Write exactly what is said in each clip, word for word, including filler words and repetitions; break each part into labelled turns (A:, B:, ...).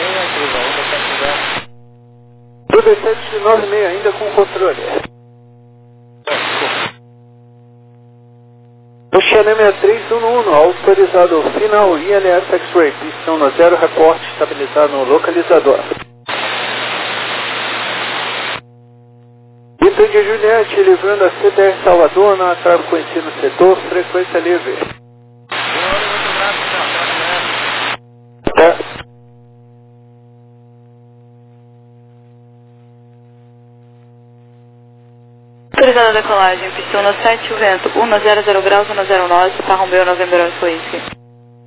A: Do D sete nove seis ainda com controle. O Xené seis três um um, autorizado final I L S X-Ray, pistão no zero, reporte estabilizado no localizador. Item de Juliette, livrando a C T R Salvador, na trave conhecida no setor, frequência livre. É.
B: Autorizada a decolagem, pistão no sete, o vento, um zero zero graus, um zero nove, para Romeo November Oscar Whisky.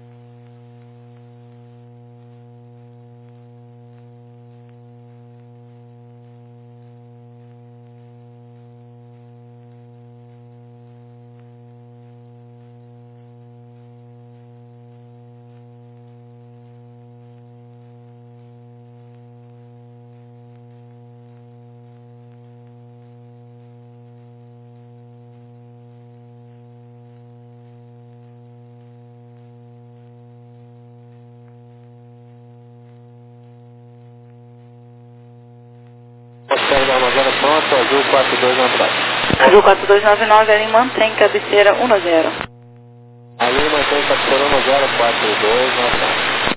A: Pronto, Azul quatro dois nove nove.
B: Azul quatro dois nove nove, ali mantém cabeceira um zero.
A: Ali mantém cabeceira um zero, quatro dois nove nove.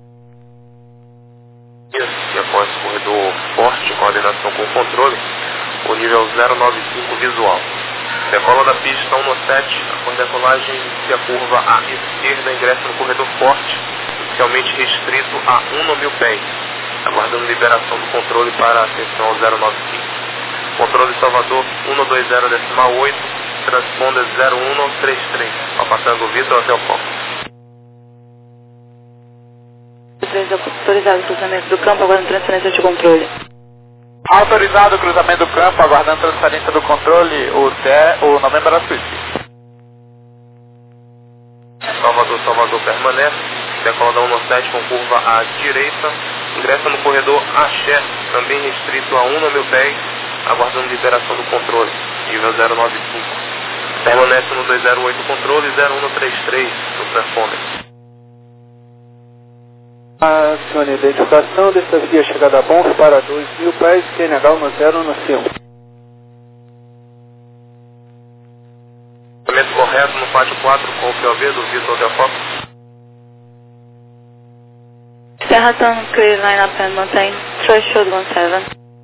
C: E após o corredor forte, coordenação com controle, o nível zero nove cinco visual. Decola da pista um no sete, após decolagem inicia a curva à esquerda, ingressa no corredor forte, inicialmente restrito a um no mil pés, aguardando liberação do controle para a atenção ao zero nove cinco. Controle Salvador um dois zero decimal oito, transponder zero um três três, Papatango Vitor até o foco.
B: Autorizado o cruzamento do campo, aguardando transferência de controle.
A: Autorizado o cruzamento do campo, aguardando transferência do controle, o T E, o November Oscar Whisky.
C: Salvador, Salvador permanece, decola da um no sete com curva à direita, ingressa no corredor Axé, também restrito a um no mil pés, aguardando liberação do controle, nível zero nove cinco. Permanece no dois zero oito controle, zero um três três, no transponder.
A: Acione a identificação desta via chegada a Bons para dois mil pés, Q N H um zero um cinco.
C: Cruzamento correto no pátio quatro com o P O V do Vitor até o foco.
B: Terra Tango, clear line up and maintain, threshold one seven.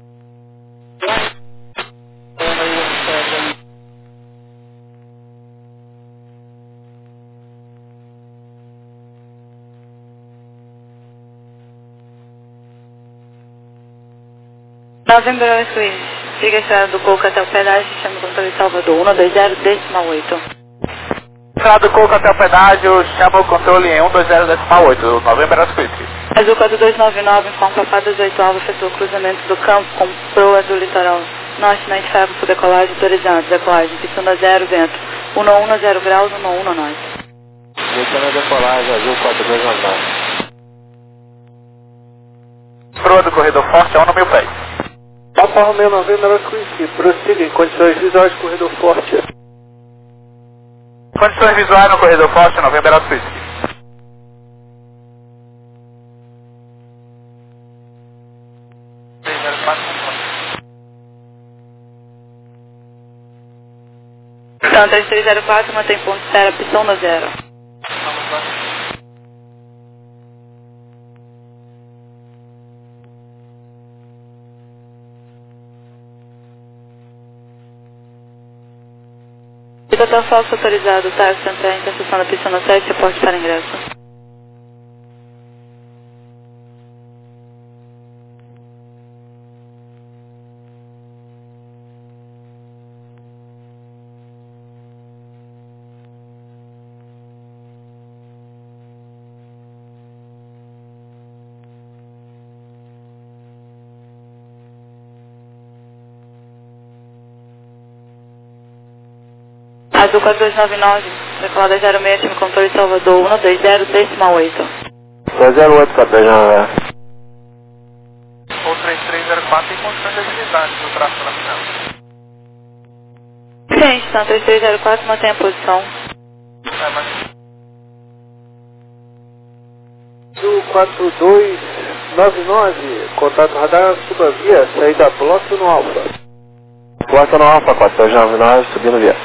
B: November Oscar Whisky, siga a estrada do Coco até o pedágio, chama o controle de Salvador, um dois zero decimal oito.
A: Estrada do Coco até o pedágio, chama o controle em um dois zero decimal oito, November Oscar Whisky.
B: Azul quatro dois nove nove, informa Papá dezoito Alvo, efetuou o cruzamento do campo com proa do litoral norte na Inferno por decolagem autorizado, decolagem, pistão da zero, vento, um um zero graus, um um nove.
A: Pistão na decolagem, Azul quatro dois nove nove. Proa do corredor forte a um no mil pés. Papa Romeo November Oscar Whisky, prossiga em condições visuais do corredor forte. Condições visuais no corredor forte, November Oscar Whisky.
B: Então, três três zero quatro, mantém ponto zero, pistão no zero. Total falso autorizado, táxi entrar em interseção da pista no sete, reporte para ingresso. Azul quatro dois nove nove, decolada zero seis, time controle Salvador, um dois zero decimal oito.
A: dois zero oito, quatro dois nove nove.
C: O três três zero quatro tem condições de agilidade no tráfego nacional.
B: Sim, então três três zero quatro, mantém a posição.
C: É, mas...
A: Azul quatro dois nove nove, contato radar, suba via, saída bloco no Alfa.
C: Bloco no Alfa, quatro dois nove nove, subindo via.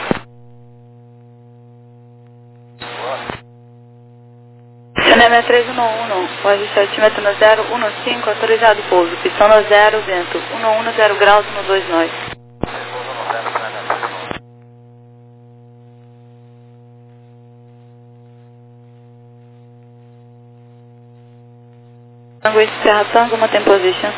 B: Cinema três um um, pode altímetro no zero um cinco, autorizado pouso, pistão no zero, vento, um zero graus, um dois nós. Tango East Serra Tango, mantém position.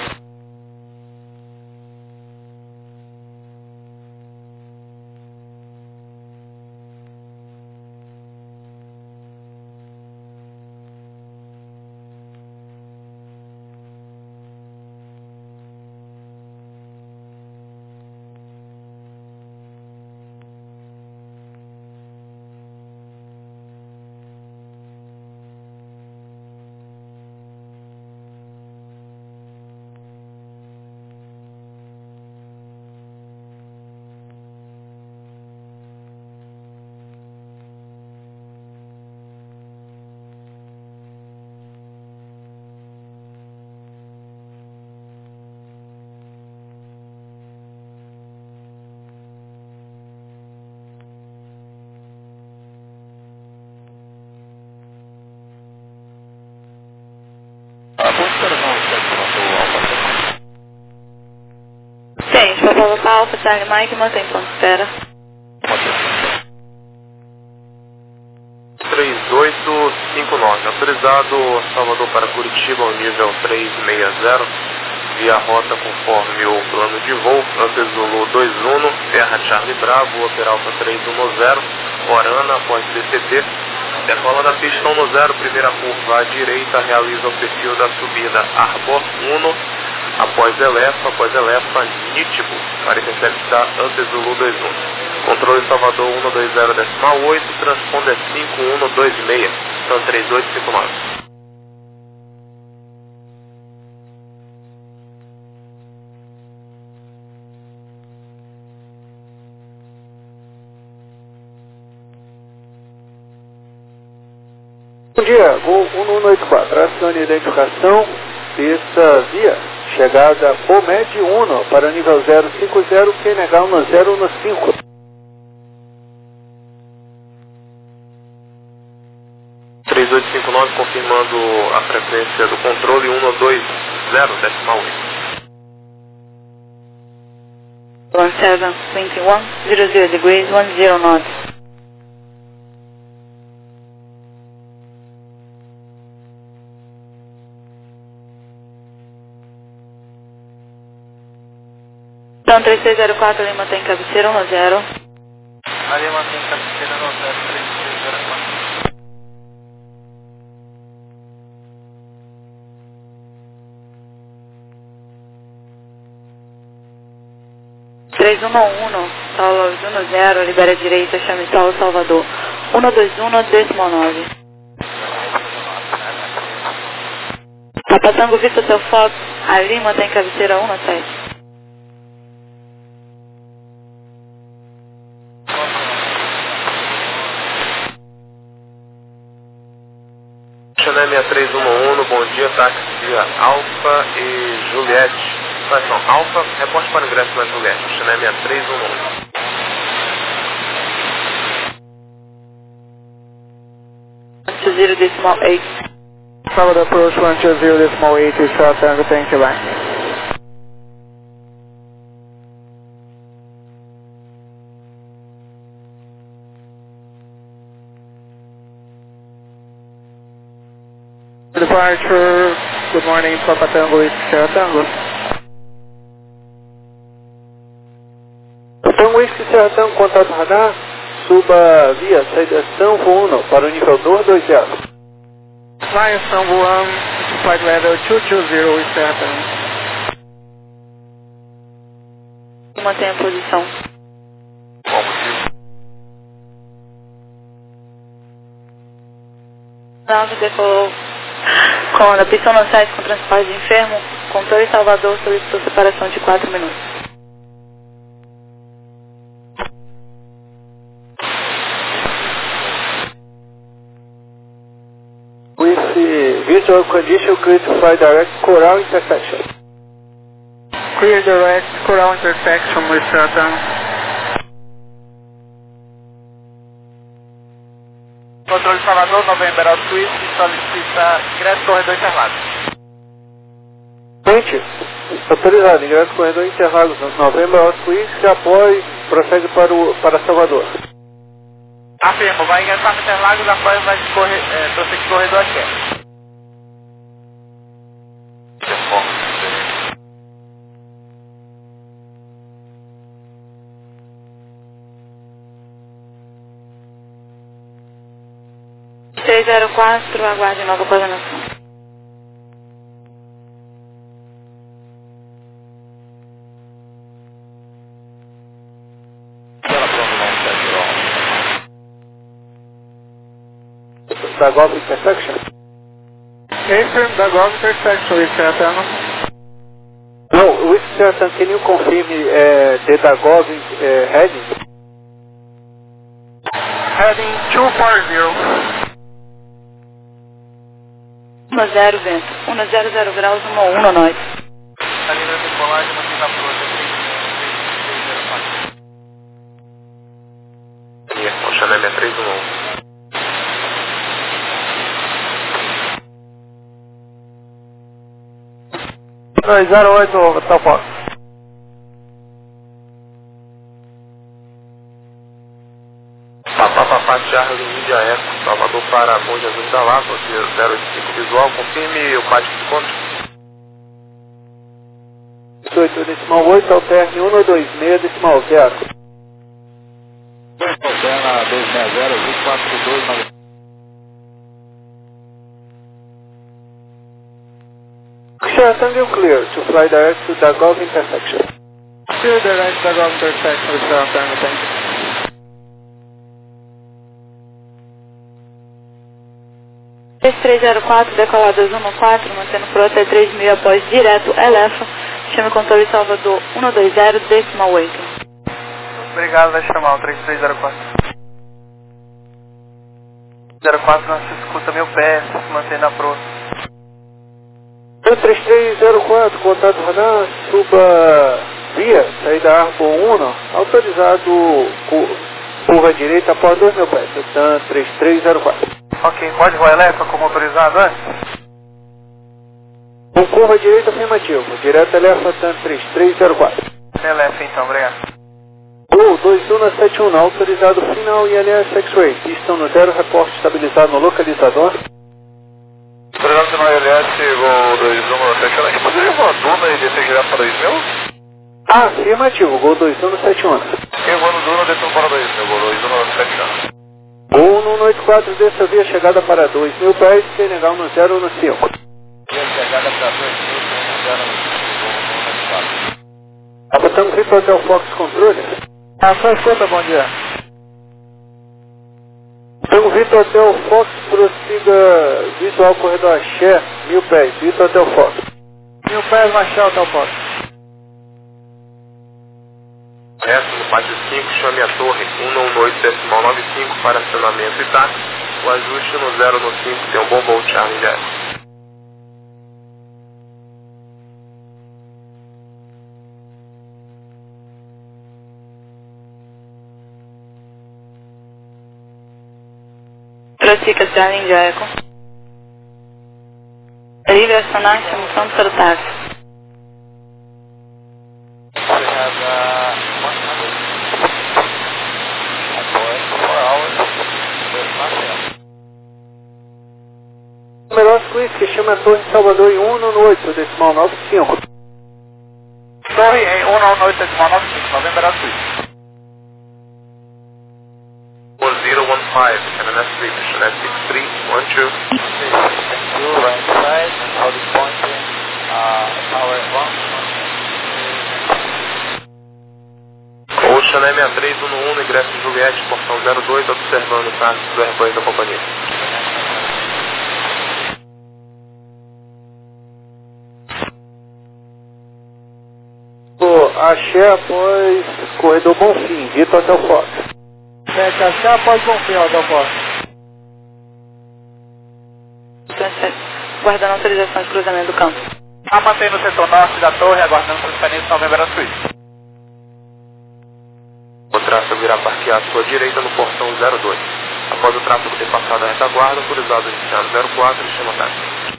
B: Tem, para colocar Alfa Charlie Mike, mantém ponto de espera.
C: três oito cinco nove, autorizado Salvador para Curitiba, ao nível trezentos e sessenta, via rota conforme o plano de voo, Antes Zulu dois um, Terra Charlie Bravo, Opera Alfa trezentos e dez, Orana após D C T, decola da pista um zero, primeira curva à direita, realiza o perfil da subida Arbor um, após Elefa, após Elefa, Nítibo, para interceptar Antes Zulu dois um. Controle Salvador um dois zero decimal oito, transponder cinco um dois seis, são três oito cinco nove.
A: Bom dia, voo um um oito quatro, acione a identificação, pista via, chegada Pomed um para nível zero cinco zero, Q N H um zero um cinco.
C: três oito cinco nove, confirmando a frequência do controle um dois zero decimal oito.
B: one seven, twenty-one, zero zero degrees, one zero knots. Então três seis zero quatro, Lima tem cabeceira um zero.
A: A Lima tem cabeceira no zero três seis zero quatro.
B: três um um, Saulo um zero, libera a direita, chame Saulo Salvador. um dois um, decimal nove. Papa Tango Vista seu foco, a Lima tem cabeceira um sete.
C: Chanel seis três um um, bom dia, táxi Alfa e Juliette. Estação Alfa, reporte para ingresso na Juliette, Chanel seis três um um.
B: one two zero decimal eight.
A: Solid approach one two zero decimal eight, Star Tango, thank you, bye. Departure, good morning, Papa Tango, it's Sierra Tango. Tango Whisky Sierra Tango, contato radar, suba via saída São Juan para o nível dois dois zero. Flying São Juan, flight level dois dois zero, Sierra Tango.
B: Mantém a posição.
C: Qual motivo?
B: Nave decolou com a pistão no site com transporte de enfermo, controle Salvador solicitou separação de quatro minutos.
A: Whisky visual condition clear to fly direct Coral intersection.
D: Clear direct Coral intersection with Saturn.
A: Controle Salvador, November Auto solicita ingresso corredor Interlagos. Gente, autorizado, ingresso corredor Interlagos, November Auto se após, prossegue para, o, para Salvador. Afirmo, vai ingressar no Interlagos, após vai correr, é, prosseguir corredor aqui.
B: três zero quatro, aguarde nova coordenação.
A: Da Golf Intersection?
D: Affirm, da Golf Intersection with Saturn.
A: No, with Saturn, can you confirm uh, the Dagov uh, heading?
D: Heading two forty.
B: um zero vento, um zero zero graus, um um noite.
A: A linha de decolagem, mantém na frota três zero quatro. Ocean M três um um. dois zero oito, tá fora. Papá, papá, Charlie, Índia Eco, Salvador para Bom Jesus da Lapa, zero oito cinco visual, confirme o pátio de conta. oito decimal oito, alterne um dois seis decimal zero.
E: Alterna dois seis zero, vinte quatro dois nove.
A: Tango clear to fly direct to Dagov intersection.
D: Clear direct Dagov intersection with Saturn, thank you.
B: três zero quatro, decolar dois um quatro, mantendo frota três mil após direto Elefa, chame controle Salvador um dois zero, decimal oito.
A: Obrigado, vai chamar o três três zero quatro. zero quatro, nossa escuta mil pés, se mantém na proa. três três zero quatro, contato radar, suba via, saída Arpo um, autorizado curva direita após dois mil pés, então três três zero quatro. Ok, pode voar Elefa como autorizado antes? Com curva direita afirmativo, direto Elefa, TAN três três zero quatro. Elefa então, obrigado. Gol dois um sete um, autorizado final I L S X-Ray, pistam no zero, reporte estabilizado no localizador.
E: Autorizado no I L S, Gol dois um sete um, a gente poderia voar Duna e descer direto para dois mil?
A: Ah, afirmativo, Gol dois um sete um.
E: Eu vou no Duna, descendo para dois mil, Gol dois um sete um.
A: Gol no oito quatro, desça via chegada para dois mil pés, Senegal no zero no cinco.
E: Via chegada para dois mil, zero no cinco.
A: Abatamos aqui para o Hotel Fox Controle.
D: Ah, só escuta, bom dia.
A: Então, Vitor Hotel Fox, prossiga visual corredor Axé, mil pés, Vitor Hotel Fox.
D: Mil pés, Machado, Hotel Fox.
C: Resto no pátio cinco, chame a torre um um oito decimal nove cinco para acionamento e táxi. O ajuste no zero no cinco, tem um bom voo, Charlie Jack.
B: Prossiga, Charlie Jack. Livre acionar, chama pronto para o táxi.
A: Melhor Suíça, que chama a Torre Salvador em um um oito decimal nove cinco.
E: Torre em um um oito decimal nove cinco, November Suíça.
C: one zero one five, and an S three, mission S six three one two.
E: Thank you, right side, hold it pointing, uh, power one.
C: Ocean M três um um, ingresso Juliette, portão zero dois, observando o táxi do airplane da companhia.
A: Axé após corredor Bonfim, Vitor Hotel Fox.
D: Sete, Axé após Bonfim, Hotel Fox.
B: guardando autorização de cruzamento do campo.
A: A mantém no setor norte da torre, aguardando transferência Novembro Suíte.
C: O tráfego irá parquear à sua direita no portão zero dois. Após o tráfego ter passado a retaguarda, autorizado a iniciar no zero quatro e chama táxi.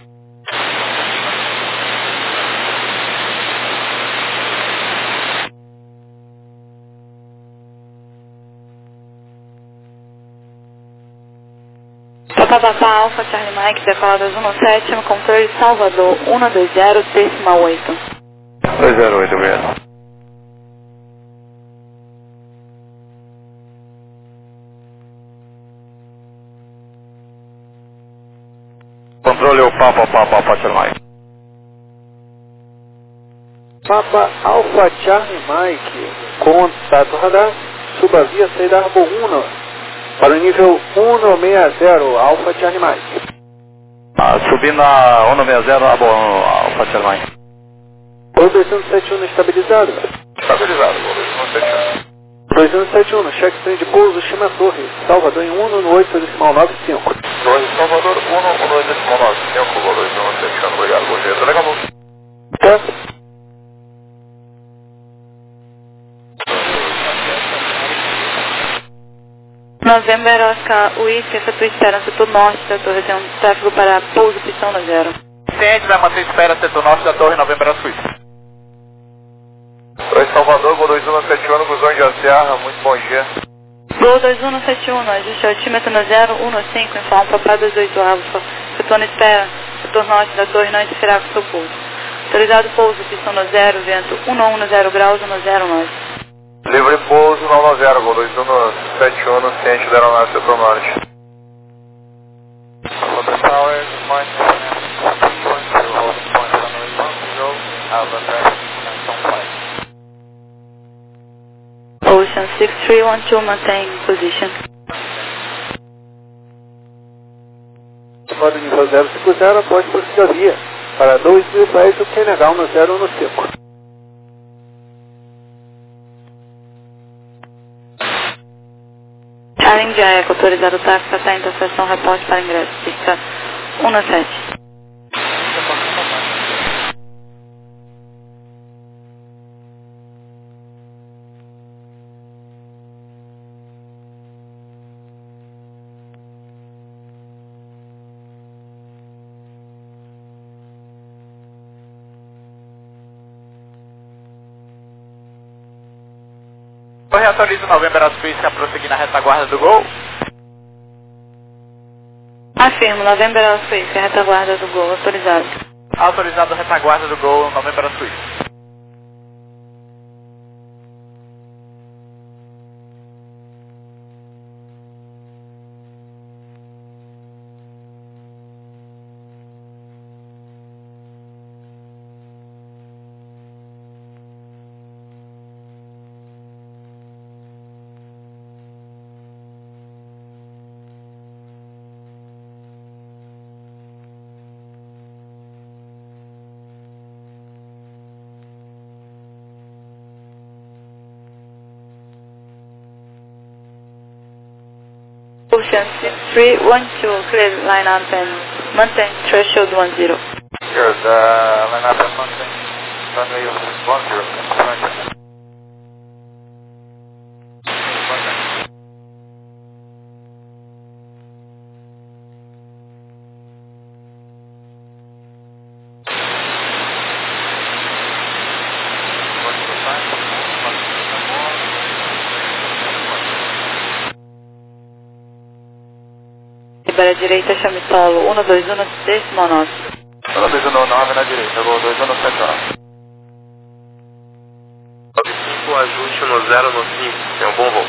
B: Papapá Alfa Charlie Mike, decolada um sete, no controle Salvador, um dois zero, décima oito.
E: dois zero oito, obrigado. Controle o Papa Papa Alfa Charlie Mike.
A: Papa Alfa Charlie Mike, contato radar, suba via saída Arbo um para o nível um seis zero, Alfa Charlie Mike.
E: Ah, subindo a um seis zero, Arbo um, Alfa Charlie Mike.
A: Gol dois um sete um estabilizado.
E: Estabilizado, Gol dois um sete um.
A: dois um sete um, checkpoint de pouso, Chima Torre, Salvador em um no oito decimal nove cinco.
E: Torre Salvador um no oito decimal nove cinco, Gol dois um sete um, obrigado, bom dia, legal, bom.
A: Tá?
B: November Oscar Whisky, essa tua espera no setor norte da torre, tem um tráfego para pouso, pistão no zero.
A: Ciente, vai manter espera setor norte da torre, Novembro Suíte.
E: Oi, Salvador, Gol dois um sete um, Cruzão de Serra, muito bom dia.
B: Gol dois um sete um, ajuste altímetro no zero um cinco, informa Papá dois oito Alfa, setor na espera, setor norte da torre, não interferirá com seu pouso. Autorizado pouso, pistão no zero, vento um um zero graus, no zero nove.
E: Livre pouso não zero, Gol dois um sete um, ciente da aeronave setor norte.
C: Salvador Tower, Mike,
B: Ocean six three one two, maintain position.
A: Para o nível zero cinco zero, após prossiga via para dois mil pés, o Senegal no zero um cinco.
B: Além de Eco, autorizado o táxi até a interseção, reporte para ingresso, pista um sete.
A: Torre autoriza o Novembro Suíte a prosseguir na retaguarda do Gol.
B: Afirmo, November Suíte, retaguarda do Gol, autorizado.
A: Autorizado a retaguarda do Gol, Novembro Suíte.
B: Ocean six three one two, clear line up and maintain threshold one zero.
E: Good, uh, line up and maintain runway one zero.
B: Para a direita, chame solo, um dois um, décimo nove.
E: um dois um nove na direita, Gol dois um sete um.
C: nove cinco, ajuste no zero no cinco, tem um bom voo.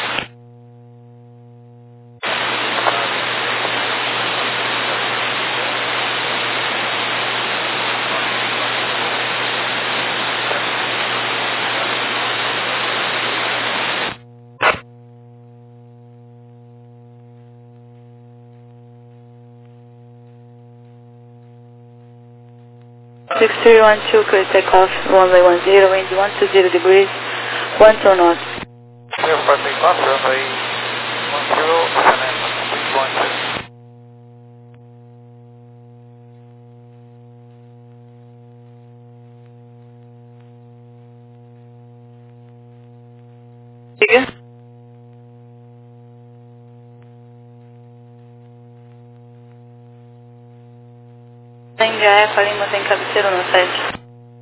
B: six three one two, clear takeoff, runway one zero, wind one two zero degrees, one two knots.
E: Clear for takeoff, runway one zero, and then one two.
B: Diga. Índia Eco, Lima tem cabeceiro no sete.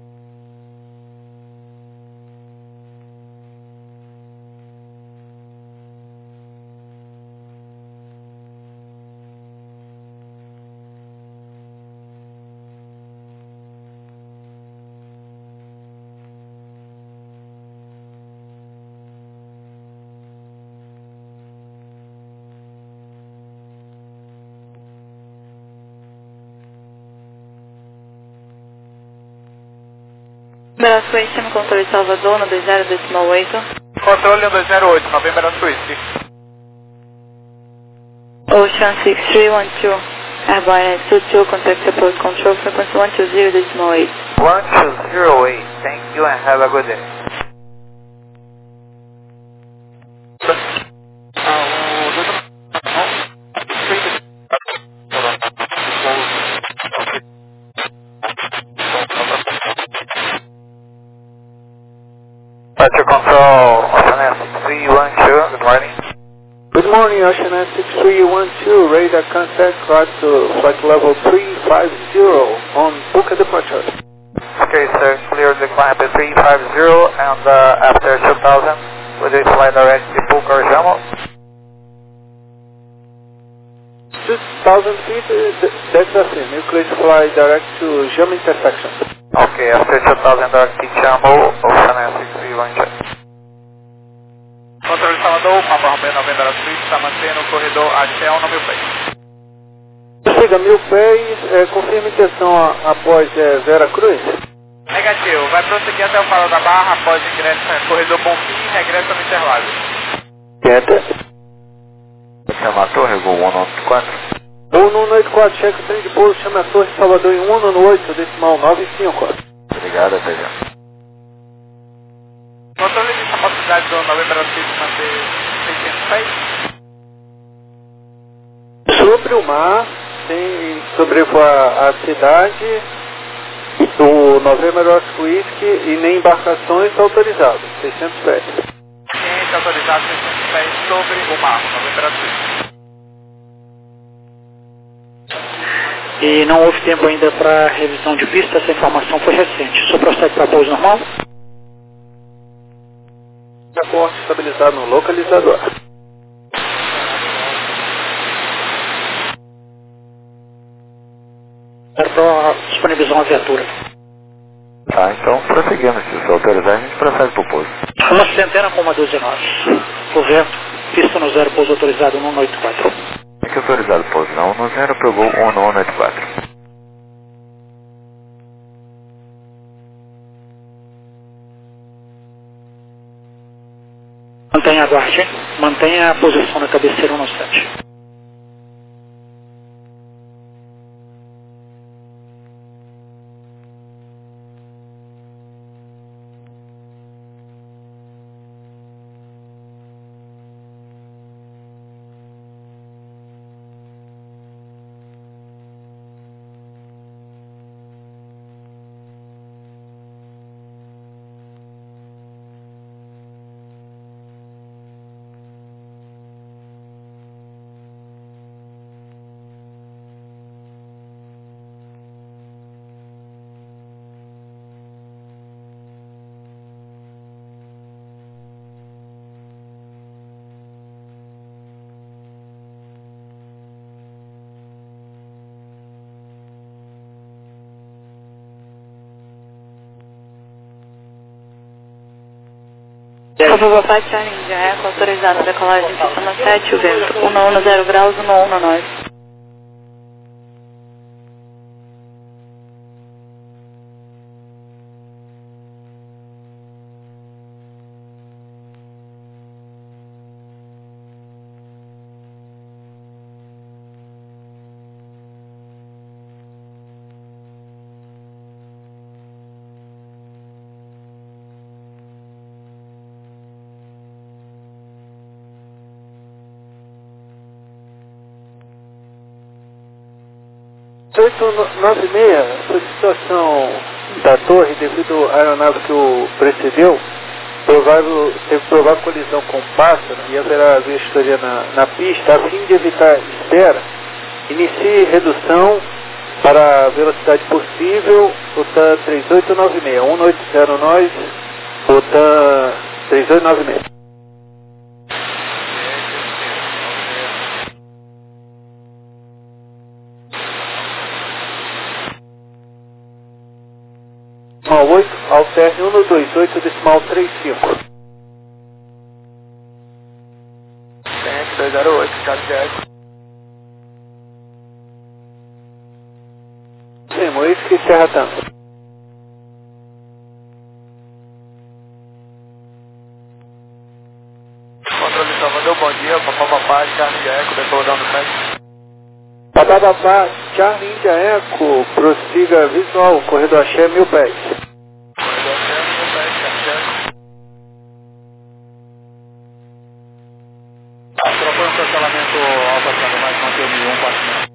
B: November Suíte, no controle de Salvador, no dois zero decimal oito.
A: Controle dois zero oito, November Suíte.
B: Ocean six three one two, Airborne two two, contact approach control, frequency one two zero decimal eight.
E: one two zero eight, thank you and have a good day. Departure Control, Ocean S six three one two, good morning.
A: Good morning, Ocean S six three one two, radar contact right to flight level three five zero on Buca departure.
E: Okay, sir, clear the climb at three five zero and uh, after two thousand, will you fly direct to Buca or Jamo?
A: two thousand feet, uh, that's the same. You could fly direct to Jamo intersection.
E: Okay, after two thousand, direct to Jamo, Ocean S six three one two.
A: Controle de Salvador, Papa Romeo November Suíte, está mantendo o corredor até o mil pés. Chega mil pés, é, confirma intenção a, após é, Vera Cruz. Negativo, vai prosseguir até o Faro da Barra, após ingresso em corredor Bonfim e regressa no intervalo.
E: Quieta. Chama a torre, voo um nove quatro.
A: um nove oito quatro, checa o trem de pouso, chama a torre de Salvador em um nove oito, decimal nove cinco.
E: Obrigado, até já.
A: Controle de capacidade do November Suíte manter seiscentos pés. Sobre o mar, sem sobrevoar a cidade, o November Suíte e nem embarcações está autorizado, seiscentos pés. Ciência autorizado seiscentos pés sobre o mar, November Suíte.
F: E não houve tempo ainda para revisão de pista, essa informação foi recente. O senhor prossegue para pouso normal?
A: Aporte estabilizado no localizador.
F: Era para disponibilizar uma viatura.
E: Tá, então prosseguimos. Se o autorizar, a gente prossegue para o pouso.
F: Uma centena com uma doze nove. O vento, pista no zero, pouso autorizado um nove oito quatro.
E: Aqui autorizado pouso não, no zero pegou um nove oito quatro.
F: Mantenha a guarda, mantenha a posição na cabeceira no sete.
B: Favor, Papai Charlie India Eco, autorizado a decolagem em sistema sete, o vento um nove zero graus, um nove nove.
A: oito nove seis, a situação da torre devido à aeronave que o precedeu, provável, teve provável colisão com o pássaro e haverá vistoria na, na pista. A fim de evitar espera, inicie redução para a velocidade possível, O T A N três oito nove seis, um oito zero nós, O T A N três oito nove seis. Decimal oito, alterne um no dois oito, decimal três cinco.
E: dois zero oito, Charlie Jack.
A: Semoisky, Serra Tango.
E: Controle Salvador, bom dia, papapá, Charlie Eco, depois dando sete.
A: Papapá, Charlie India Eco, prossiga visual, corredor Axé, mil pés.
E: Corredor Axé, mil pés, Charlie Eco. Trocou um cancelamento Alfa Charlie mais manteve um quatro.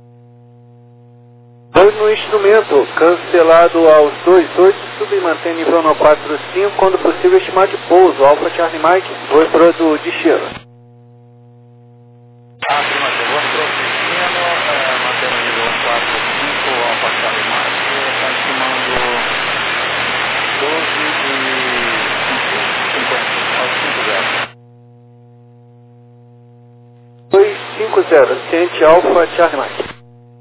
A: Dois no instrumento, cancelado aos dois oito, sub mantém nível no quatro cinco, quando possível estimar de pouso, Alfa Charlie Mike, voo pro do destino.
E: Afirmativo, voo pro destino, é, mantendo nível quatro cinco, Alfa Charlie Mike, está estimando doze e cinquenta, aos cinco zero.
A: dois cinco zero, ciente Alfa Charlie Mike.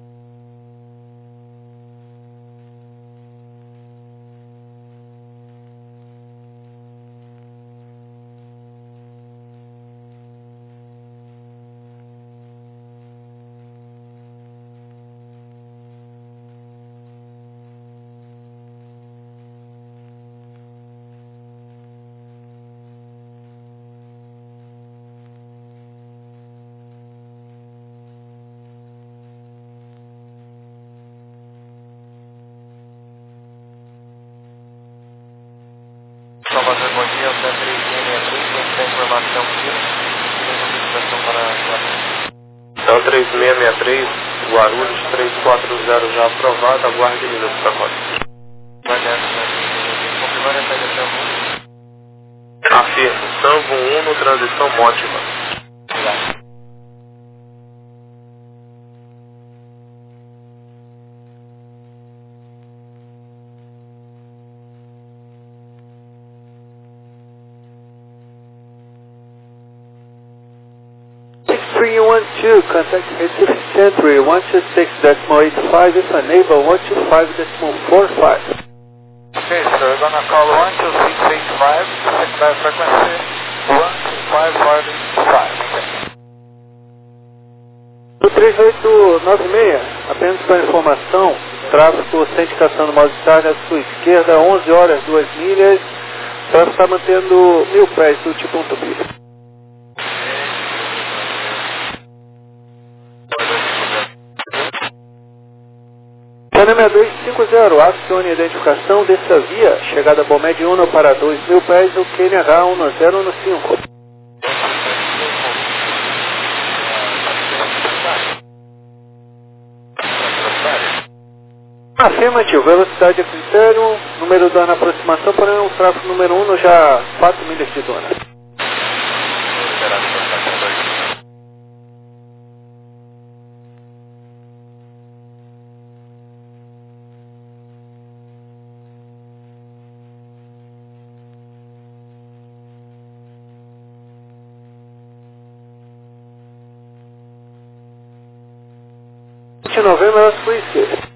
C: Salvador, bom dia, o T A N três seis seis três, tem essa informação aqui, notificação para Guarulhos. T A N três seis seis três, Guarulhos, três quatro zero já aprovado, aguarde minutos para código. Confirmando essa direção. Afirmo, Sanvo um no transição Mótima. Obrigado.
A: three one two, contact Recife Century, one two six decimal eight five, if unable, one two five decimal four five.
E: Okay, so we're gonna call one two six eight five, secondary frequency one two five five five. Okay.
A: No três oito nove seis, apenas para informação, tráfego sem indicação do modo de tarde à sua esquerda, onze horas, duas milhas, tráfego está mantendo mil pés do tipo um tubi. Canema dois cinco zero, acione a identificação dessa via, chegada a Bomed um para dois mil pés, o Q N H um zero um cinco. Afirmativo, velocidade a critério, número dona aproximação, porém o tráfego número um já quatro milhas de dona. De novembro, elas conheceram.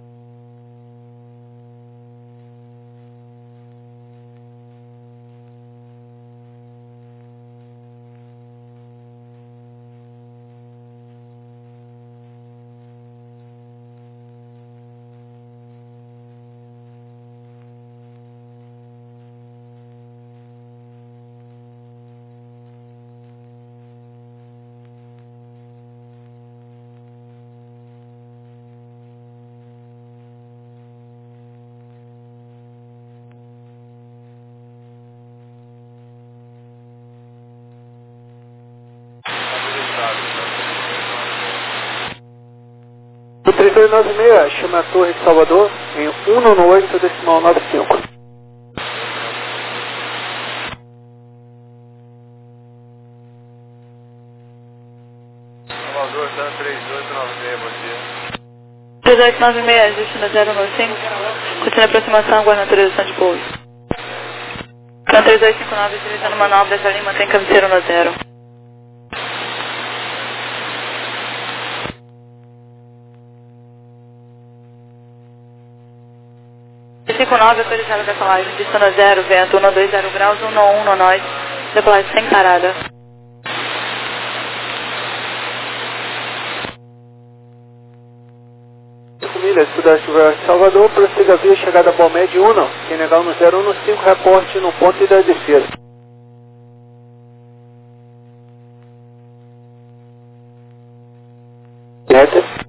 A: O três dois nove seis chama a Torre de Salvador em um nove oito decimal nove cinco.
B: três oito nove seis, destino zero um cinco, continua a aproximação, aguarda autorização de pouso. Então três oito cinco nove, utilizando manobra, essa linha mantém cabeceira no zero. cinco nove, autorizado a decolagem, destino zero, vento um dois zero graus, um um no nós, decolagem sem parada.
A: cinco milhas, sudeste oeste Salvador, prossiga via chegada a Balmed um, quem negar no zero um cinco, reporte no ponto da descida. Reta.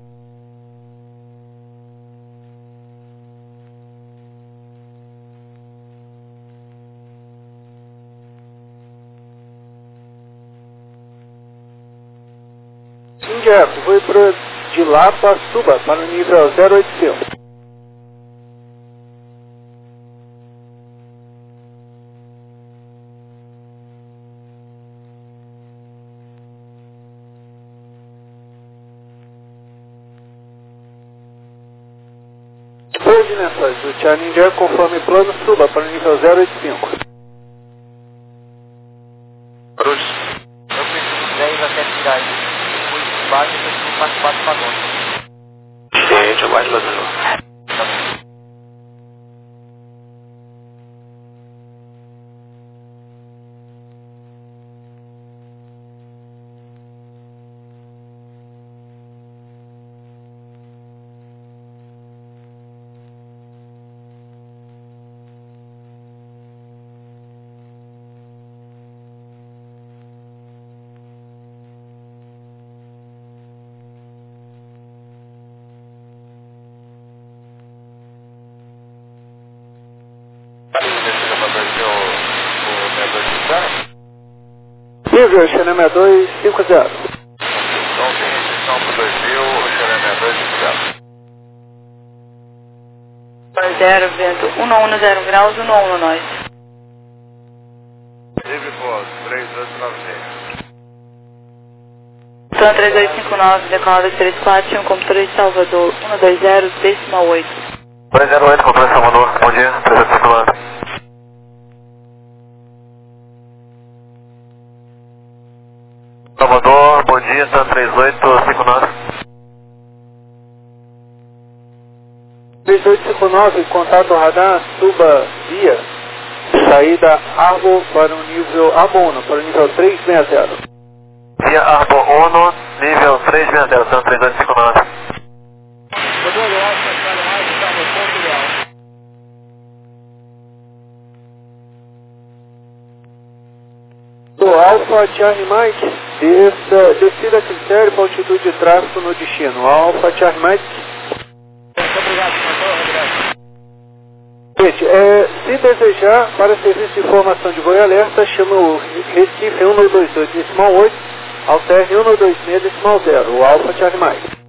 A: Indiaco, foi pro de Lapa, suba para o nível zero oito cinco. Coordenações do Charlie India, conforme plano, suba para o nível zero oito cinco.
C: Cruz.
E: Eu preciso dez até tirar isso. Depois de baixo, eu preciso mais quatro vagões.
C: Ciente, aguarde vazador.
A: Nível Xereme dois cinco zero.
C: Então tem restrição para dois mil, Xereme dois cinco zero.
B: zero, vento um um zero graus, um um no nós.
C: Livre por três oito nove seis.
B: Então três oito cinco nove, decolada três quatro um, computador de Salvador, um dois zero, decimal oito.
C: dois zero oito, computador de Salvador, bom dia, três oito cinco nove. Salvador, bom dia, tá três oito cinco nove.
A: três oito cinco nove, contato radar, suba via saída Arbo para o nível Abono, para o nível três seis zero.
C: Via Arbo Ono, nível três seis zero, tá três oito cinco nove.
A: Do Alfa Charlie Mike, desça, descida a critério para altitude de tráfego no destino. Alfa Charlie Mike.
E: Muito obrigado, senhor. Obrigado.
A: Gente, é, se desejar, para serviço de informação de voo e alerta, chama o Recife um dois oito decimal oito, altere um dois seis decimal zero, o Alfa Charlie Mike.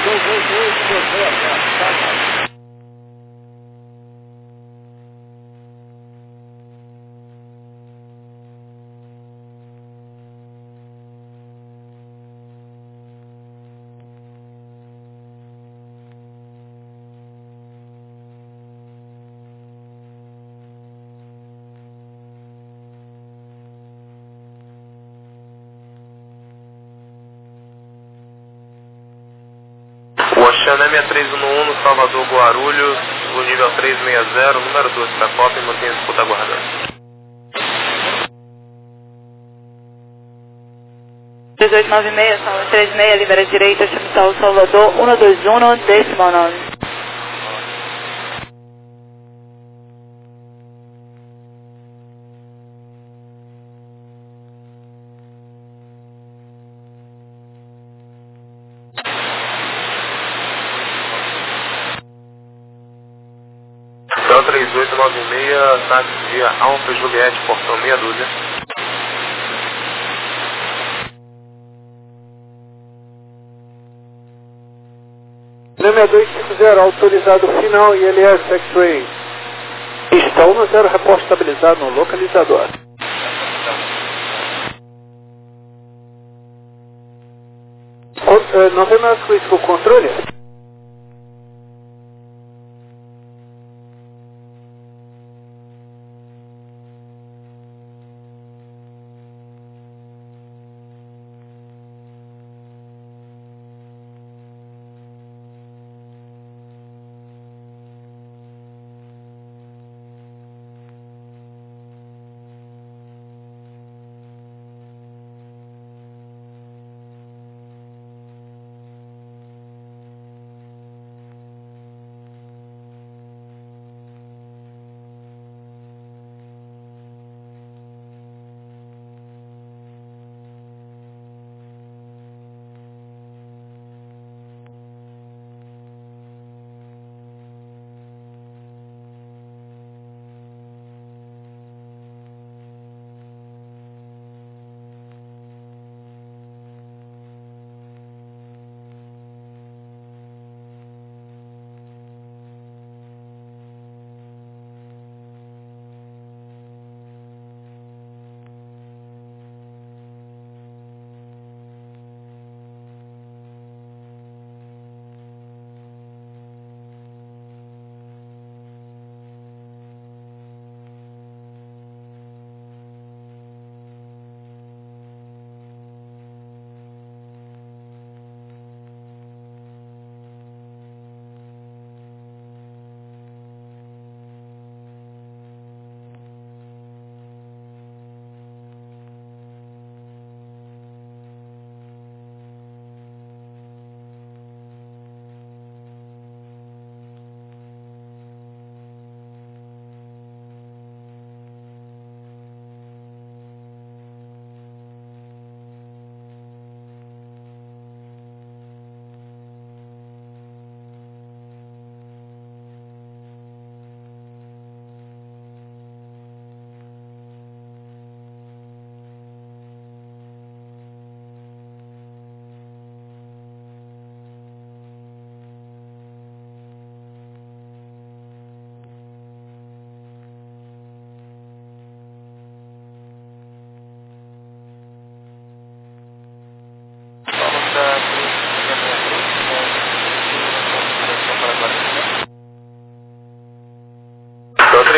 C: O Xereme três um um no Salvador, Guarulhos, o nível três seis zero, número doze da Copa e mantém a disputa aguardando.
B: três oito nove seis, Salva três seis, libera direita, chama Salvador, um dois um, decimal nove.
C: Então três oito nove seis, táxi via Alfa Juliette, portão meia dúzia.
A: Xereme dois cinco zero, autorizado final I L S X-Ray. Está um zero, reporte estabilizado no localizador. Con- eh, Não tem mais com isso com o controle?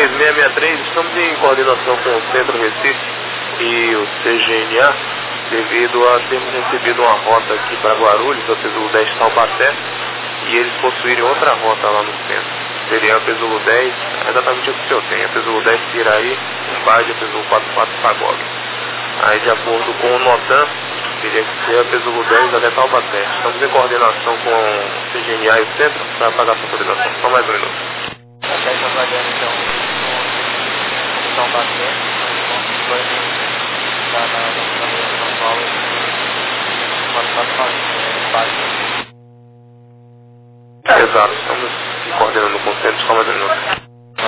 C: três seis seis três, estamos em coordenação com o Centro Recife e o C G N A, devido a termos recebido uma rota aqui para Guarulhos, a P dez Taubaté, e eles possuírem outra rota lá no centro. Seria a P dez, exatamente o que o senhor tem, a P dez Piraí, Umbade, a P quarenta e quatro Pagog. Aí, de acordo com o NOTAM, teria que ser a P dez até Taubaté. Estamos em coordenação com o C G N A e o centro para pagar essa coordenação. Só mais um minuto.
E: Ok, está trabalhando então no Taubaté, vai estar na São Paulo,
C: exato, estamos coordenando com o centro. Só mais um minuto.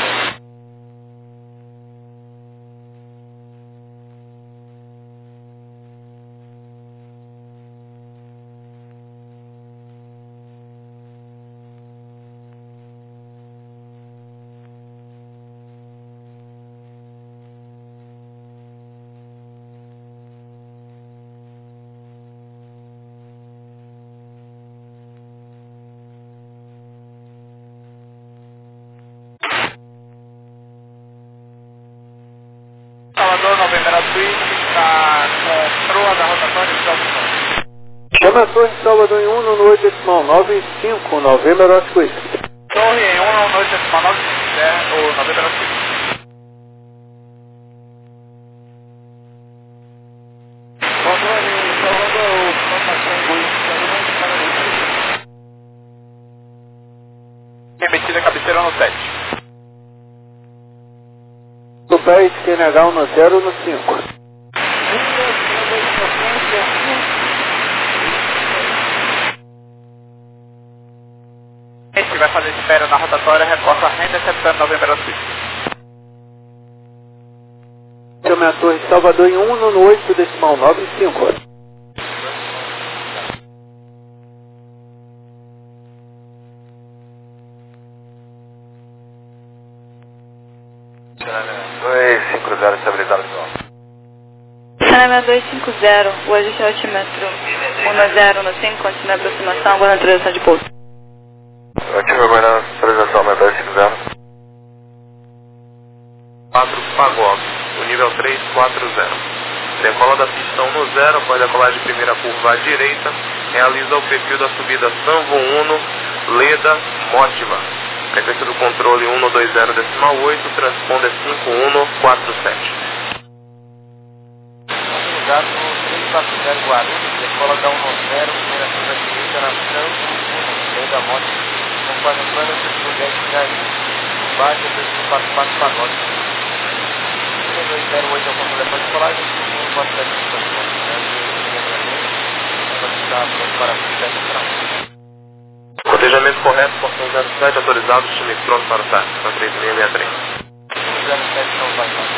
E: Salvador, Novembra Suíte, está com proa da rotatória de Salvador.
A: Chama a Torre Salvador em um no oito decimal nove cinco, Novembra Suíte.
E: Torre em um no oito decimal nove cinco, o Novembra Suíte. Remetida cabeceira no sete.
A: Super Q N H um no zero no cinco.
E: Esse vai fazer espera na rotatória, reforça a renda receptando Novembra Suíte.
A: Chama a Torre Salvador em um no oito decimal nove cinco.
C: dois cinco zero, estabilizado visual.
B: Canal dois cinco zero, o ajuste altímetro um zero no cinco, continua a aproximação, agora na transição de pouso.
C: Ativo aguardando a transição, dois cinco zero. quatro Pagog, o nível três quatro zero. Decola da pista um no zero, após decolar de primeira curva à direita, realiza o perfil da subida Sanvo Uno, Leda, Motiva. Frequência do controle um dois zero decimal oito, transponder cinco um quatro sete.
E: Gato três quatro zero Guarulhos, decola da um zero, primeira curva à direita na Sanvo Uno, Leda, Motiva. Conforme o plano, o dez Piraí, Umbade, a P quarenta e quatro Pagog. um dois zero oito é o controle de colagem, um quatro sete está pronto para a pista.
C: Cotejamento correto, portão zero sete, autorizado, time pronto para o táxi, são três seis seis três.
E: zero sete não vai mais.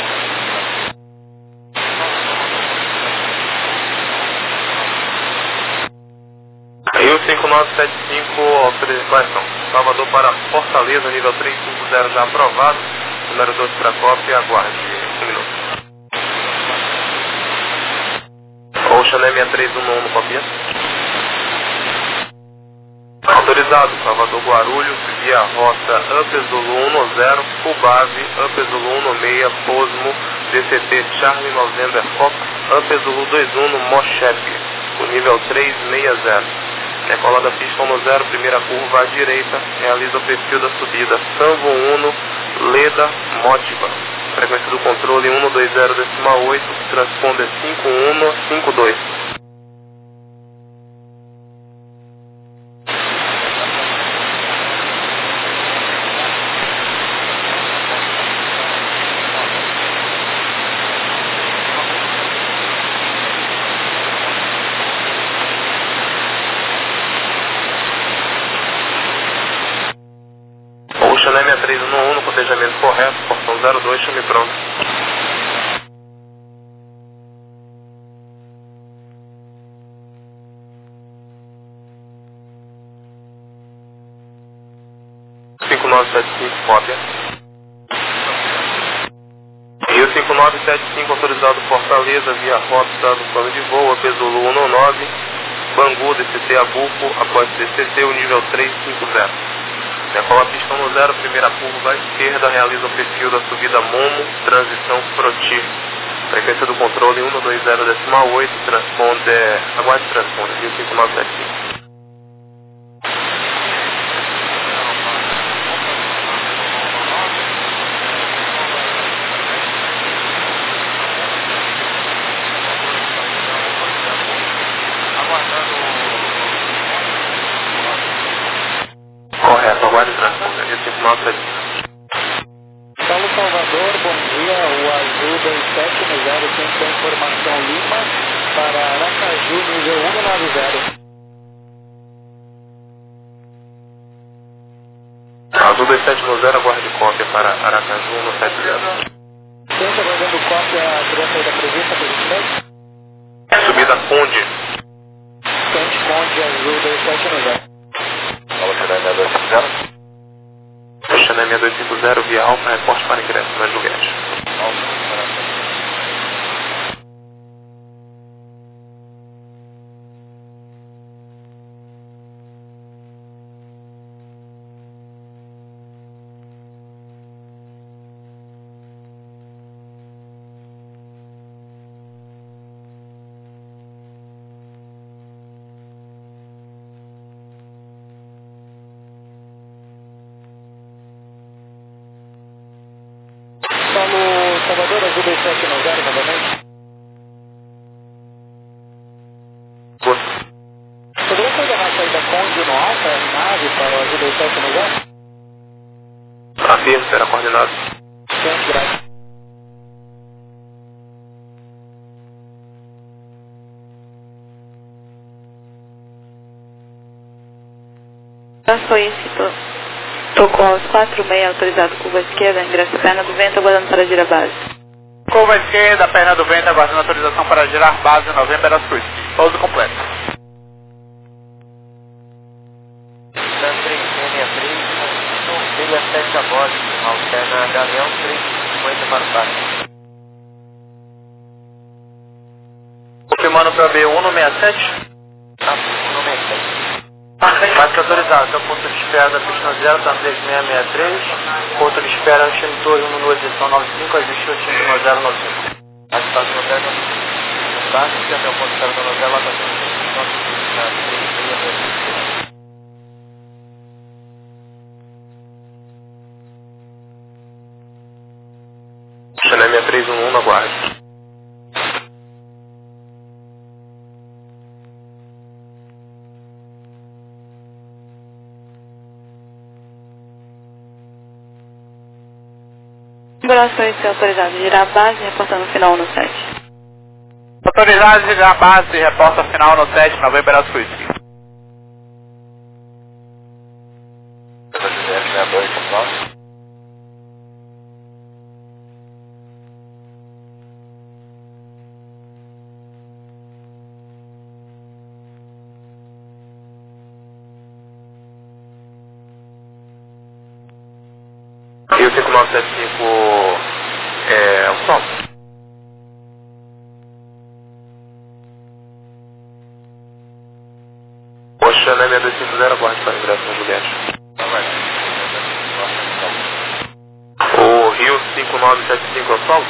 C: Rio cinco nove sete cinco, autorização. Salvador para Fortaleza, nível três cinco zero já aprovado. Número dois para cópia, aguarde um minuto. Ocean sessenta e três dezesseis, copia. Autorizado, Salvador Guarulhos, via rota Upper Zulu um zero, Fubave, Upper Zulu um seis, Posmo, D C T Charlie November Fox, Upper Zulu dois um, Mochep, o nível três seis zero. Decola da pista um zero, primeira curva à direita, realiza o perfil da subida Sanvo Uno, Leda, Motiva. Frequência do controle um dois zero decimal oito, transponder cinco um cinco dois. sessenta e três um um, cotejamento correto, portão zero dois, chame pronto. cinco nove sete cinco, cópia. Rio cinco nove sete cinco, autorizado Fortaleza, via rota do plano de voo, A P Zulu um nove, Bangu, D C T Abuco, após D C T, o nível três cinco zero. Decola a pista no zero, primeira curva à esquerda, realiza o perfil da subida Momo, transição Proti. Frequência do controle um dois zero decimal oito, transponder, aguarde transponder, Rio cinco nove sete cinco. Correto, aguarde transponder, Rio cinco nove sete cinco.
E: Paulo Salvador, bom dia. O Azul dois sete zero tem sua informação Lima para Aracaju, nível um nove zero.
C: Azul dois sete zero, aguarde cópia para Aracaju um sete zero.
E: Sempre aguardando cópia da saída prevista para os três.
C: Subida Conde.
E: Frente Conde, Azul dois sete zero.
C: Fala, Xané dois cinco zero. Xané dois cinco zero, via Alfa, reporte para ingresso na Juliette.
E: Paulo Salvador, Azul dois sete zero novamente. Poderia coordenar a saída Conde no Alfa, nave para o Azul dois sete zero?
C: Afirmo, será coordenado.
E: Sim, graças.
B: Passou isso, tocou aos quatro e meia, autorizado curva esquerda, ingresso perna do vento, aguardando para girar base.
F: Curva esquerda, perna do vento, aguardando autorização para girar base, November as Cruz. Pouso completo.
C: três seis três, seis sete a bordo, alterna Gavião três cinquenta para o baixo.
F: Confirmando para B um no sessenta e sete.
C: Ah, não me sete.
F: Mais que autorizado, então ponto de espera da pista zero, tá três seis seis três. Ponto de espera, extintor um no edição nove cinco, ajuste o extintor zero nove cinco.
C: A distância do hotel não baixo, que até o ponto de espera do hotel, lá está sendo três seis seis três. Xané seis três um um na guarda.
B: Operações autorizado, girar base, reportando final no sete.
F: Autorizado, girar base, reporta final no sete, November as Cruz.
C: E o cinco nove sete cinco é o som. O Xané seis dois cinco zero, aguarde para ingresso na Juliette. O Rio cinco nove sete cinco é o som?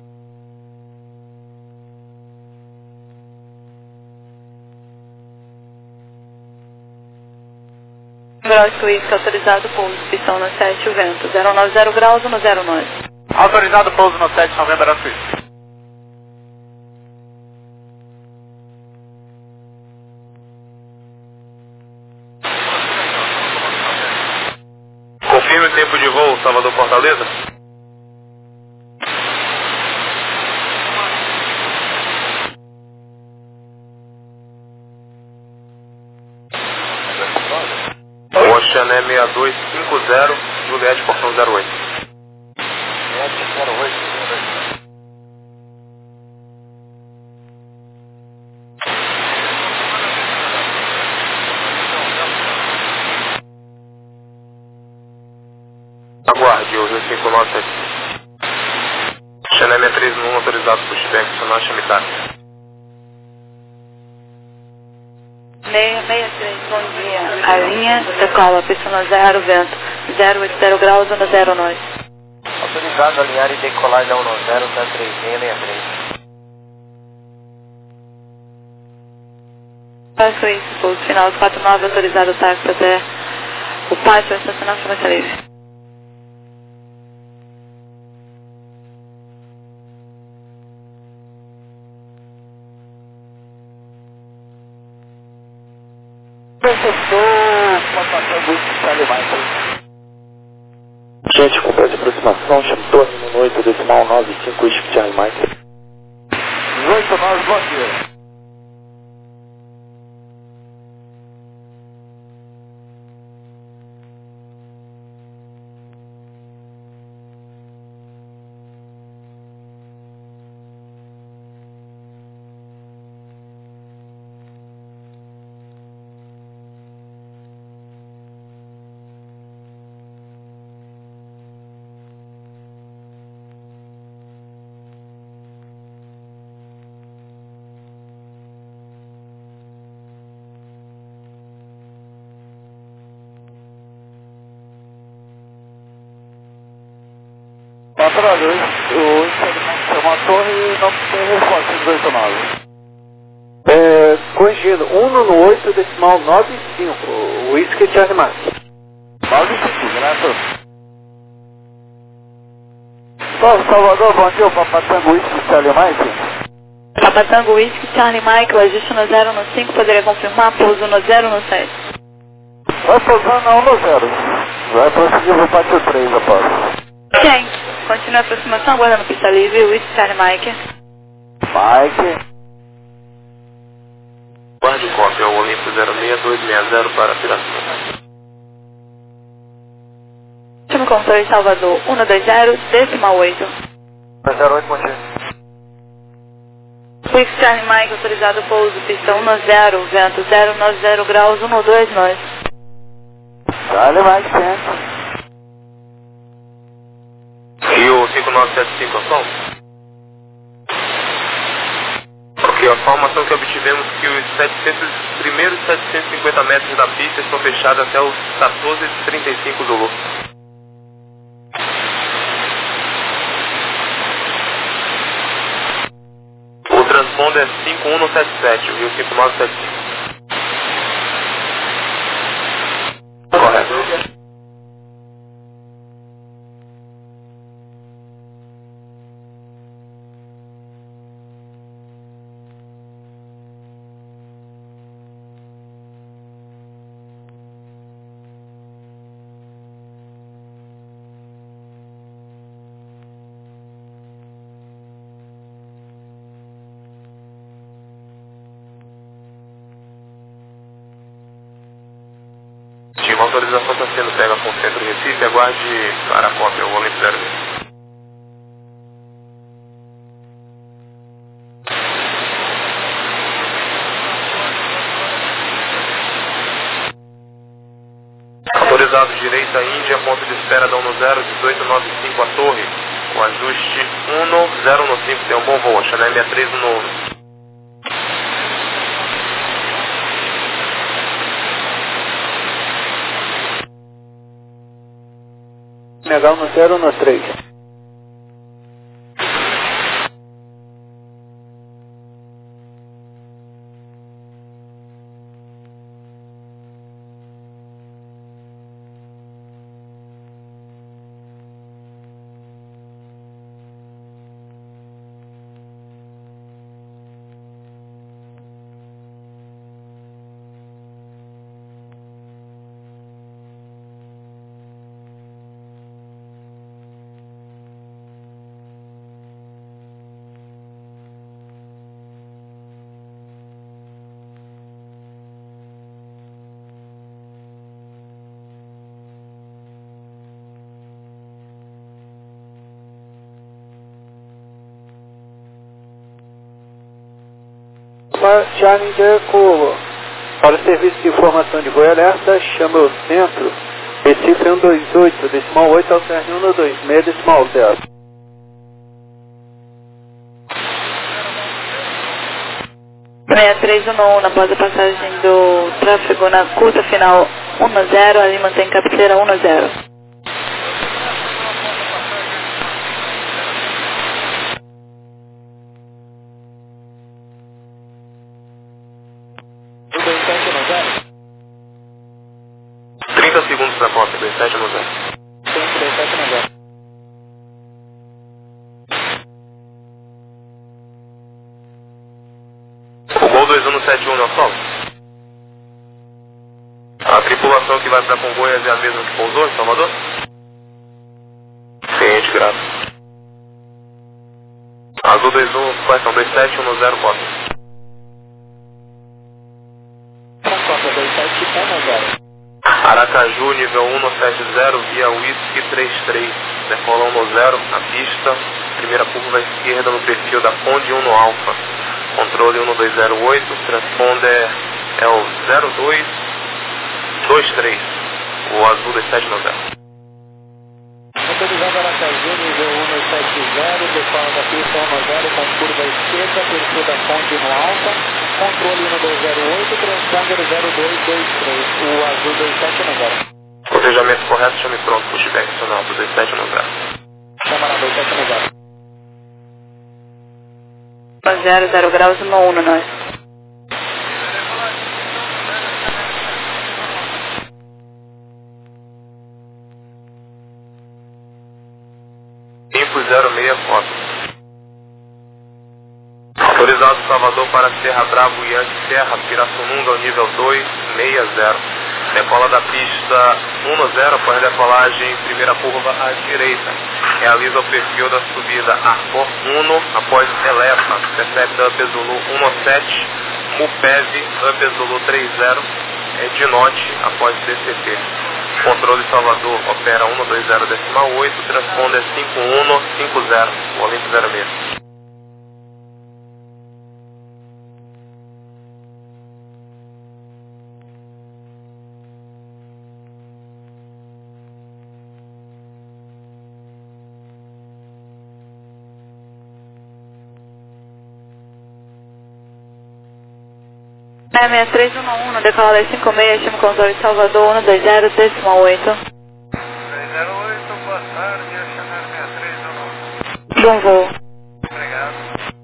B: Grau Suíça autorizado, pouso, pistão no sete, o vento, zero nove zero graus no zero nove.
F: Autorizado pouso no sete, November as Cruz.
C: Confirme o tempo de voo, Salvador Fortaleza. O Xané seis dois cinco zero, Juliette, portão zero oito. Juliette zero oito. Aguarde o Rio cinco nove sete cinco. Xané seis três um, autorizado por Chibank, Sonar Chamitar.
B: seis seis três, bom dia. A linha decola, pista no zero, vento zero oito zero graus, zona zero nós.
F: Autorizado a alinhar e decolar da um nove zero, tá três seis seis três.
B: Faço isso, pouso final quatro nove, autorizado o táxi até o pátio, estacionar frequência livre.
G: Gente, completa de aproximação, chama torre no oito decimal nove cinco, Whisky Charlie Mike.
F: oito nove, bom dia. Patrulha, o inserimento é uma torre e não tem reforço de oito nove.
A: É, corrigindo, um no oito decimal nove cinco, Whisky Charlie Mike.
F: nove cinco, graças. Salvador, bom dia, o Papatango Whisky Charlie Mike.
B: Papatango Whisky Charlie Mike, o ajuste no zero no cinco, poderia confirmar, pouso no zero no sete.
F: Vai pousar na um no zero. Vai prosseguir pro pátio três após.
B: Quem? Continua a aproximação, aguardando pista livre, Whisky Charlie Mike.
F: Mike.
C: Guarde cópia, o Olimpo zero seis dois seis zero para Piracema.
B: Último controle Salvador, um dois zero, decimal oito.
F: zero oito, bom dia.
B: Whisky Charlie Mike, autorizado pouso, pista um zero, vento zero nove zero graus, um dois nós.
F: Charlie Mike, sempre.
C: E o cinco nove sete cinco, ação? Ok, a informação que obtivemos que os setecentos, primeiros setecentos e cinquenta metros da pista estão fechados até os quatorze e trinta e cinco Zulu. O transponder é cinco um sete sete, o cinco nove sete cinco. Correto. A autorização está sendo pega com o centro de Recife, aguarde para a cópia, o Olimpo zero seis. Autorizado direita Índia, ponto de espera da um zero, dezoito nove cinco a torre, o ajuste um zero cinco, tem um bom voo, Chanel sessenta e três no
A: Legal no zero no três. Challenger Colo. Para o serviço de informação de voo e alerta, chama o centro, Recife um dois oito, decimal oito, alterne um dois seis, decimal zero.
B: sessenta e três três um um, após a passagem do tráfego na curta final um zero, ali mantém cabeceira um zero.
C: trinta segundos da cópia, dois sete um zero. O Gol dois um sete um, não solo. A tripulação que vai para Congonhas é a mesma que pousou em Salvador? Cliente, grato. Azul dois um, questão dois sete um zero, cópia.
F: Cópia dois sete um zero.
C: Aracaju, nível um sete zero, via Whisky três três. Decola um zero, na pista. Primeira curva à esquerda no perfil da Conde um no Alfa. Controle um dois zero oito, transponder é o zero dois dois três, o azul dois sete nove zero.
F: Motorizado Aracaju, nível um sete zero, decola da pista um zero com curva à esquerda, perfil da Conde no Alfa. Controle um dois zero oito, transponder zero dois dois três, o azul dois sete nove zero.
C: Cotejamento correto, chame pronto, pushback sonal do dois sete nove zero.
F: Chama na dois sete nove zero.
B: zero, zero graus, um um, nós.
C: cinco zero seis, foto. Autorizado Salvador para Serra Bravo e Anti-Serra, Pirassununga, ao nível dois seis zero. Decola da pista um zero, após decolagem, primeira curva à direita. Realiza o perfil da subida Arcor um, após eleva. Percebe Up Zulu um sete, Mupev Up Zulu três zero, Ednote, após D C T. Controle Salvador opera um dois zero decimal oito, transponder cinco um cinco zero, o Olimpo zero seis.
B: seis seis três um um, decola cinco seis, chama controle Salvador um dois zero decimal oito.
D: três zero oito, boa tarde, Chanel seis três um um.
B: Bom voo.
D: Obrigado.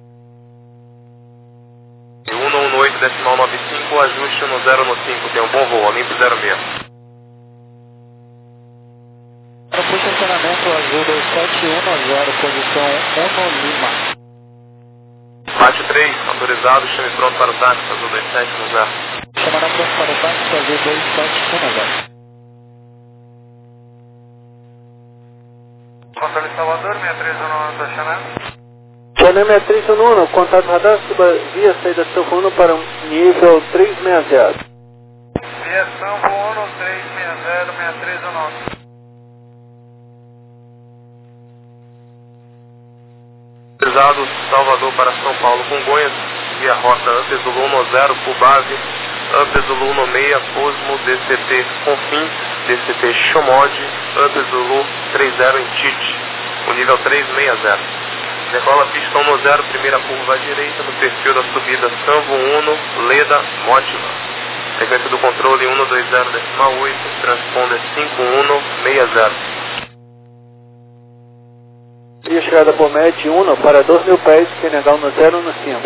C: um oito decimal nove cinco, ajuste no zero no cinco, tem um bom voo, Olimpo zero seis.
F: No posicionamento azul dois sete um zero, posição um Lima.
C: Bate três, autorizado, chame pronto para o táxi, azul dois sete um zero.
F: Chamará pronto para o táxi, azul dois sete um zero.
D: Controle Salvador, seis três um um, estou chamando.
A: Channel seis três um um, contato radar, suba via saída Sanfo um para um nível três seis zero.
D: Via Sanfo um três seis zero, seis três um um.
C: Autorizado Salvador para São Paulo, Congonhas, via rota Up Zulu um zero, por base, Up Zulu um seis, Cosmo, D C T Confins, D C T Chomod, Up Zulu três zero em Tite, o nível três seis zero. Decola pista um zero, primeira curva à direita, no perfil da subida Sanvo um, Leda, Mótima. Frequência do controle um dois zero decimal oito, transponder cinco um seis zero.
A: Via chegada por M E D um para dois mil pés, Q N H um zero um cinco.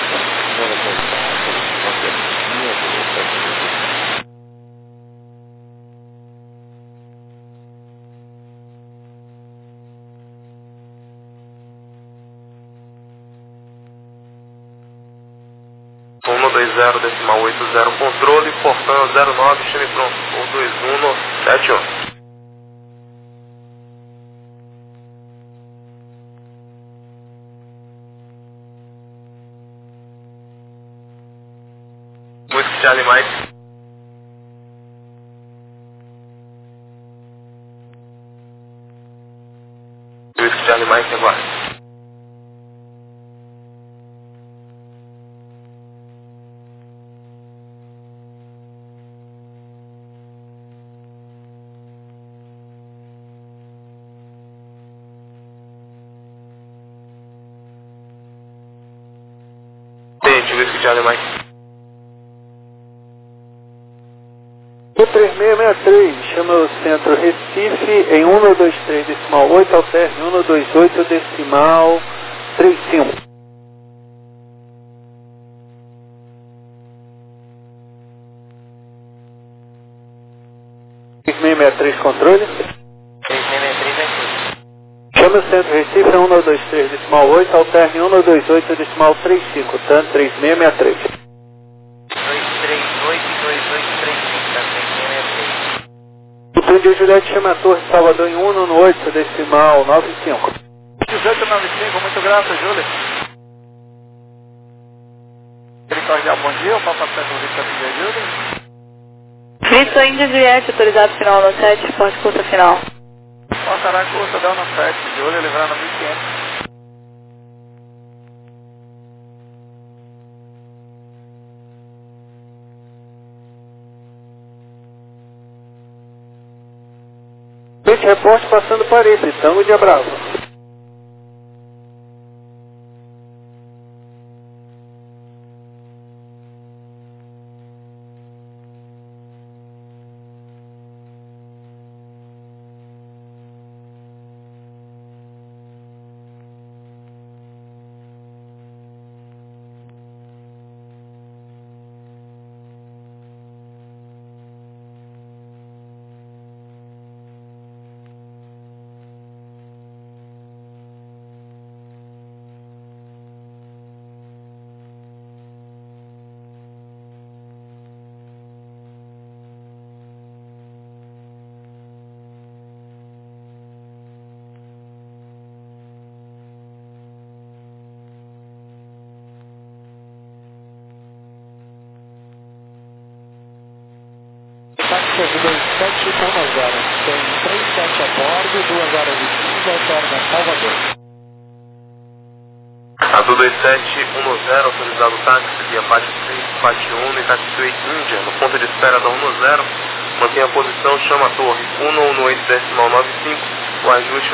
C: um dois zero decimal oito zero, controle, portão zero nove, chame pronto, um dois um sete um. Whisky Charlie Mike. Whisky Charlie Mike agora. Tente, Whisky Charlie Mike.
A: seis seis três, chama o centro Recife em um dois três decimal oito, alterne um dois oito decimal trinta e cinco. seis seis seis três, controle.
C: seis seis seis três aqui.
A: Chama o centro Recife em um dois três decimal oito, alterne um dois oito decimal trinta e cinco, T A N três seis seis três.
C: dois três oito dois oito três cinco, tá? seis seis seis três.
A: Entendi, Juliette, chama a Torre Salvador em um oito decimal noventa e cinco.
E: dezoito noventa e cinco, muito grato, Júlio. Cordial, bom dia, o Papa Sete Victor de Júlio.
B: Vitor Índia Juliette, autorizado final no sete, forte curta final.
E: Passará a curta, dá no sete, Júlio, livrando mil e quinhentos.
A: Gente, reporte passando Paris, Tango de Bravo.
F: Táxi dois sete um zero, tem três sete a bordo, duas horas e quinze, alterna Salvador.
C: Azul dois sete um zero, autorizado táxi via P A T seis, P A T um e Taxiway Índia, no ponto de espera da um zero, mantenha a posição, chama a torre um um oito decimal noventa e cinco, o ajuste